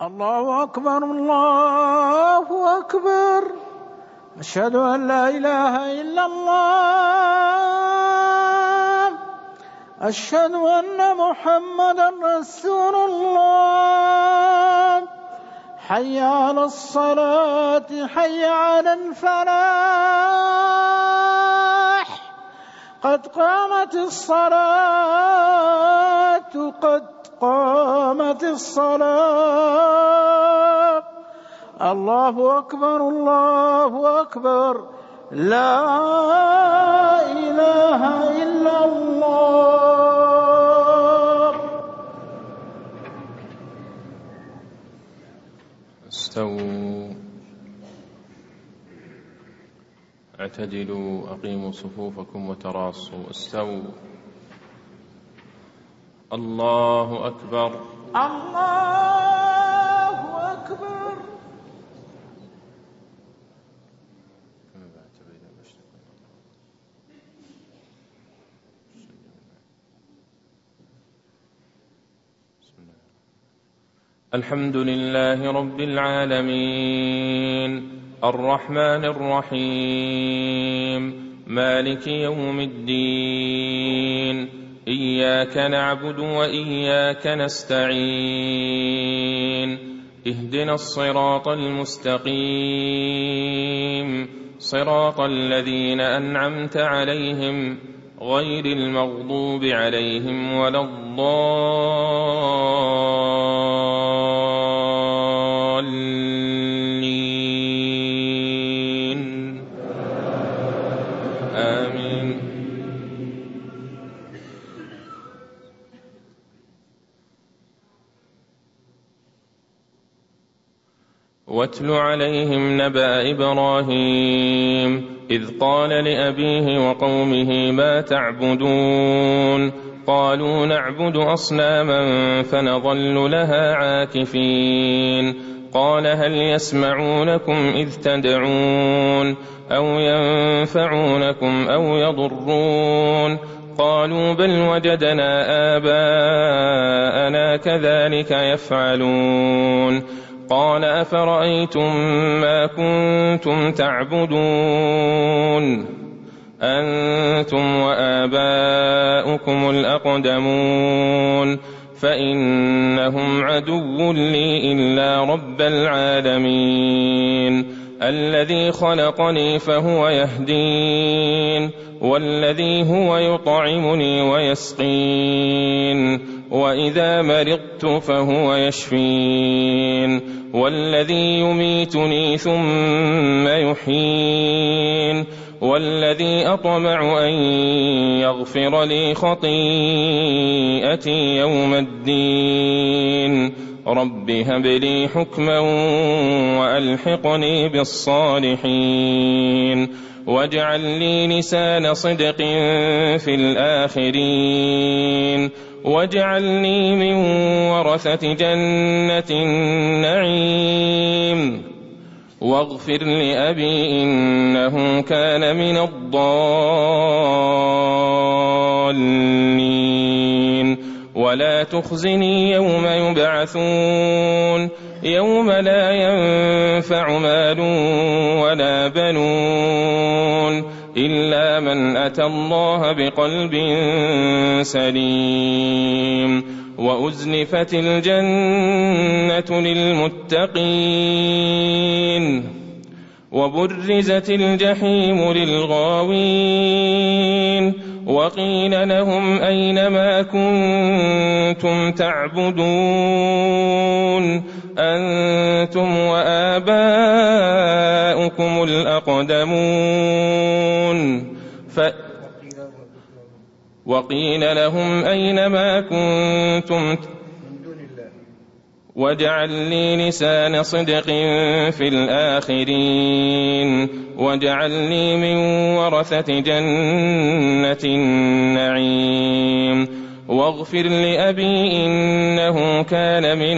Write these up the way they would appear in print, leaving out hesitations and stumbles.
الله أكبر الله أكبر. أشهد أن لا إله إلا الله. أشهد أن محمدا رسول الله. حي على الصلاة حي على الفلاح. قد قامت الصلاة قد قامت الصلاة. الله أكبر الله أكبر. لا إله إلا الله. استووا اعتدلوا أقيموا صفوفكم وتراصوا. استووا. الله أكبر الله أكبر. الحمد لله رب العالمين الرحمن الرحيم مالك يوم الدين. إياك نعبد وإياك نستعين. اهدنا الصراط المستقيم صراط الذين أنعمت عليهم غير المغضوب عليهم ولا الضالين. آمين. واتل عليهم نبأ إبراهيم إذ قال لأبيه وقومه ما تعبدون قالوا نعبد أصناما فنظل لها عاكفين قال هل يسمعونكم إذ تدعون أو ينفعونكم أو يضرون قالوا بل وجدنا آباءنا كذلك يفعلون قال أفرأيتم ما كنتم تعبدون أنتم وآباؤكم الأقدمون فإنهم عدو لي إلا رب العالمين الذي خلقني فهو يهدين والذي هو يطعمني ويسقين وإذا مرضت فهو يشفين والذي يميتني ثم يحيين والذي أطمع أن يغفر لي خطيئتي يوم الدين رب هب لي حكما وألحقني بالصالحين واجعل لي لسان صدق في الآخرين واجعلني من ورثة جنة النعيم واغفر لأبي إنه كان من الضالين ولا تخزني يوم يبعثون يوم لا ينفع مال ولا بنون إلا من أتى الله بقلب سليم وأزلفت الجنة للمتقين وبرزت الجحيم للغاوين وقيل لهم أين ما كنتم تعبدون أنتم وآباؤكم الأقدمون وقيل لهم أين ما كنتم واجعل لي لسان صدق في الآخرين واجعلني من ورثة جنة النعيم واغفر لأبي إنه كان من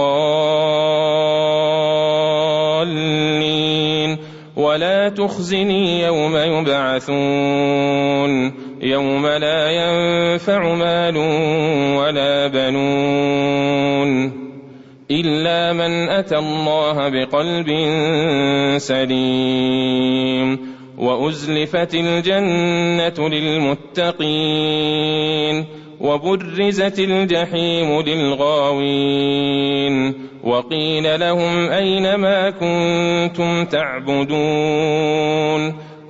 الضالين ولا تخزني يوم يبعثون يوم لا ينفع مال ولا بنون إلا من أتى الله بقلب سليم وأزلفت الجنة للمتقين وبرزت الجحيم للغاوين وقيل لهم أين ما كنتم تعبدون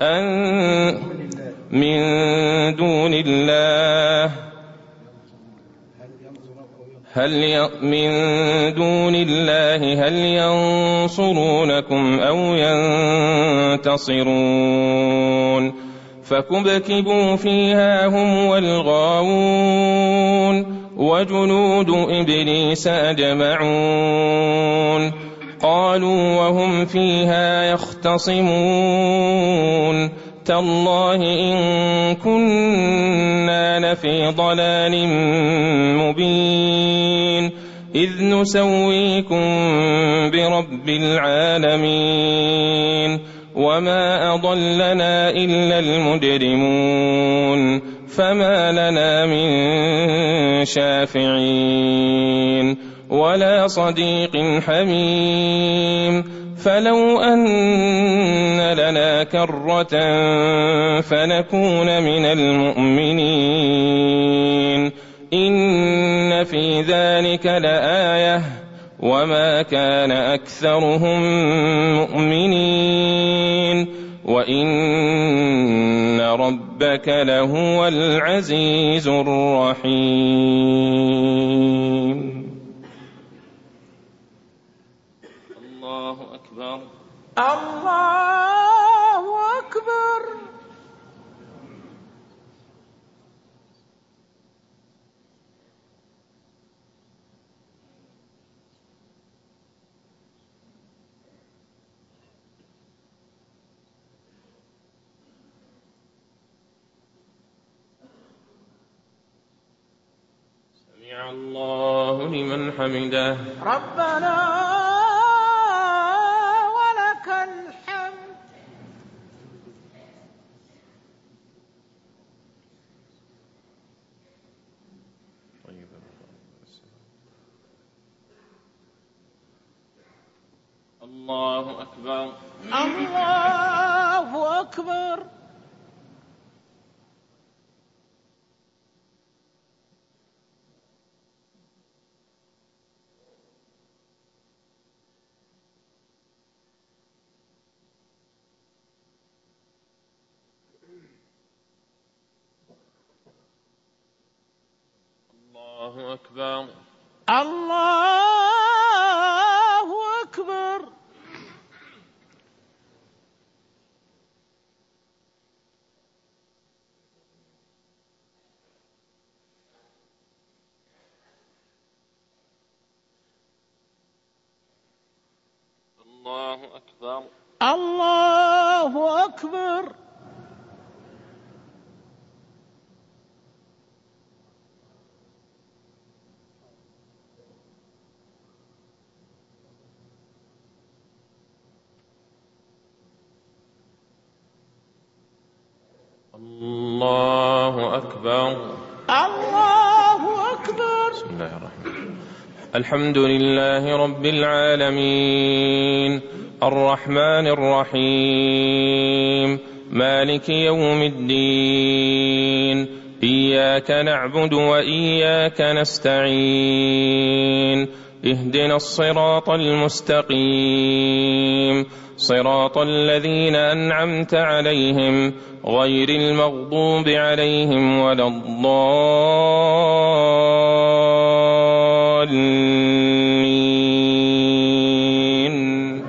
من دون الله هل ينصرونكم أو ينتصرون فكبكبوا فيها هم والغاوون وجنود إبليس أجمعون قالوا وهم فيها يختصمون تالله إن كنا لفي ضلال مبين إذ نسويكم برب العالمين وما أضلنا إلا المجرمون فما لنا من شافعين ولا صديق حميم فلو أن لنا كرة فنكون من المؤمنين إن في ذلك لآية وما كان أكثرهم مؤمنين وإن ربك لهو العزيز الرحيم. الله أكبر. الله أكبر. سمع الله لمن حمده. ربنا ولك الحمد. الله أكبر. الله أكبر. الله أكبر. الله أكبر. الله أكبر. الله أكبر. الله أكبر. الله أكبر. بسم الله الرحمن الرحيم. الحمد لله رب العالمين الرحمن الرحيم مالك يوم الدين إياك نعبد وإياك نستعين اهدنا الصراط المستقيم صراط الذين أنعمت عليهم غير المغضوب عليهم ولا الضالين.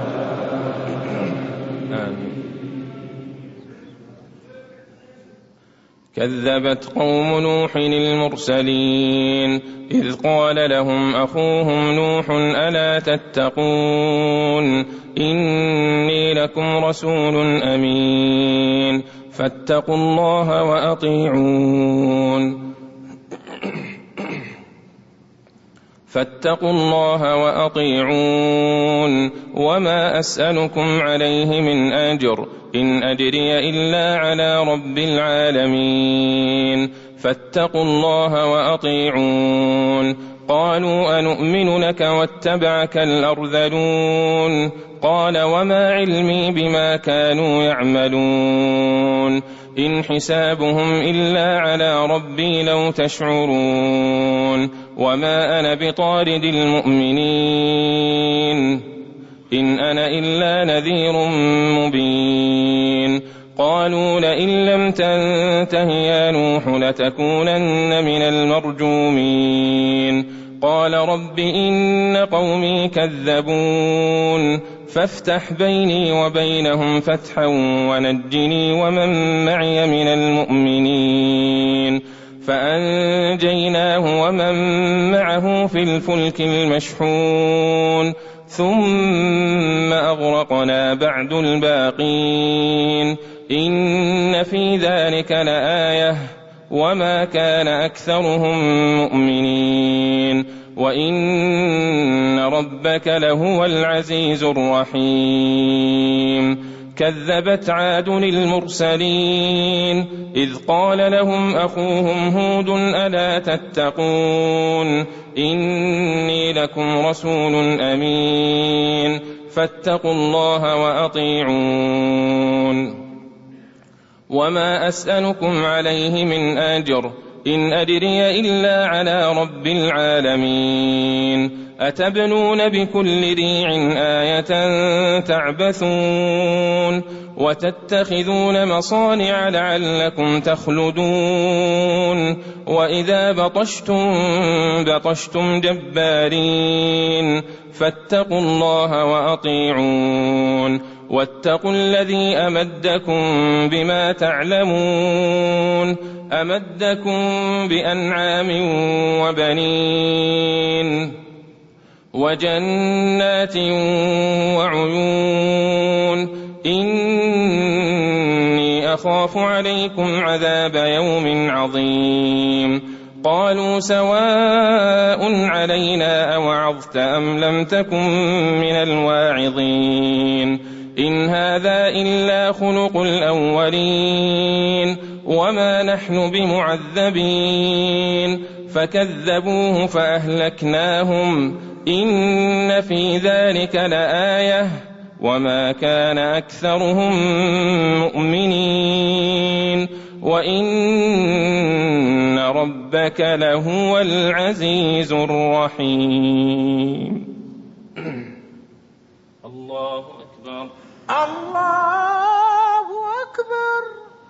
كذبت قوم نوح المرسلين إذ قال لهم أخوهم نوح ألا تتقون إني لكم رسول أمين فاتقوا الله وأطيعون وما أسألكم عليه من أجر إن أجري إلا على رب العالمين فاتقوا الله وأطيعون قالوا أنؤمن لك واتبعك الأرذلون قال وما علمي بما كانوا يعملون إن حسابهم إلا على ربي لو تشعرون وما أنا بطارد المؤمنين إن أنا إلا نذير مبين قالوا لئن لم تنته يا نوح لتكونن من المرجومين قال رب إن قومي كذبون فافتح بيني وبينهم فتحا ونجني ومن معي من المؤمنين فأنجيناه ومن معه في الفلك المشحون ثم أغرقنا بعد الباقين إن في ذلك لآية وما كان أكثرهم مؤمنين وإن ربك لهو العزيز الرحيم كذبت عاد المرسلين إذ قال لهم أخوهم هود ألا تتقون إني لكم رسول أمين فاتقوا الله وأطيعون وما أسألكم عليه من أجر إن أدري إلا على رب العالمين أتبنون بكل ريع آية تعبثون وتتخذون مصانع لعلكم تخلدون وإذا بطشتم جبارين فاتقوا الله وأطيعون واتقوا الذي أمدكم بما تعلمون أمدكم بأنعام وبنين وجنات وعيون إني أخاف عليكم عذاب يوم عظيم قالوا سواء علينا أوعظت أم لم تكن من الواعظين إن هذا إلا خلق الأولين وما نحن بمعذبين فكذبوه فأهلكناهم إن في ذلك لآية وما كان أكثرهم مؤمنين وإن ربك لهو العزيز الرحيم الله أكبر الله أكبر.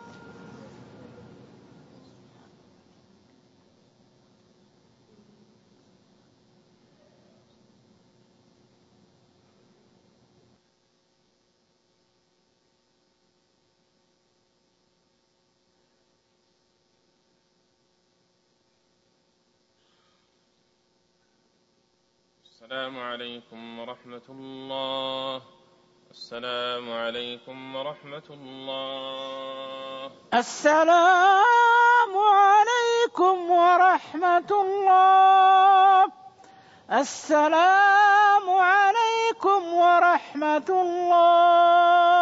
السلام عليكم ورحمة الله. السلام عليكم ورحمة الله. السلام عليكم ورحمة الله. السلام عليكم ورحمة الله.